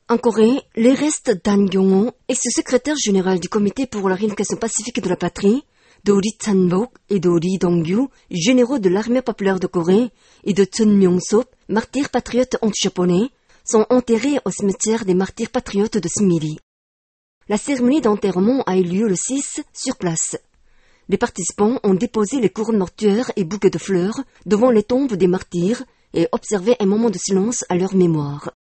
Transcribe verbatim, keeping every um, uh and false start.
En Corée, les restes d'An Kyung-ho, ex-secrétaire général du Comité pour la réunification pacifique de la patrie, de Ri Chan-bok et de Ri Dong-gyu, généraux de l'armée populaire de Corée, et de Chun Myung-sop, martyr patriote anti-japonais, sont enterrés au cimetière des martyrs patriotes de Simili. La cérémonie d'enterrement a eu lieu le six sur place. Les participants ont déposé les couronnes mortuaires et bouquets de fleurs devant les tombes des martyrs et observé un moment de silence à leur mémoire.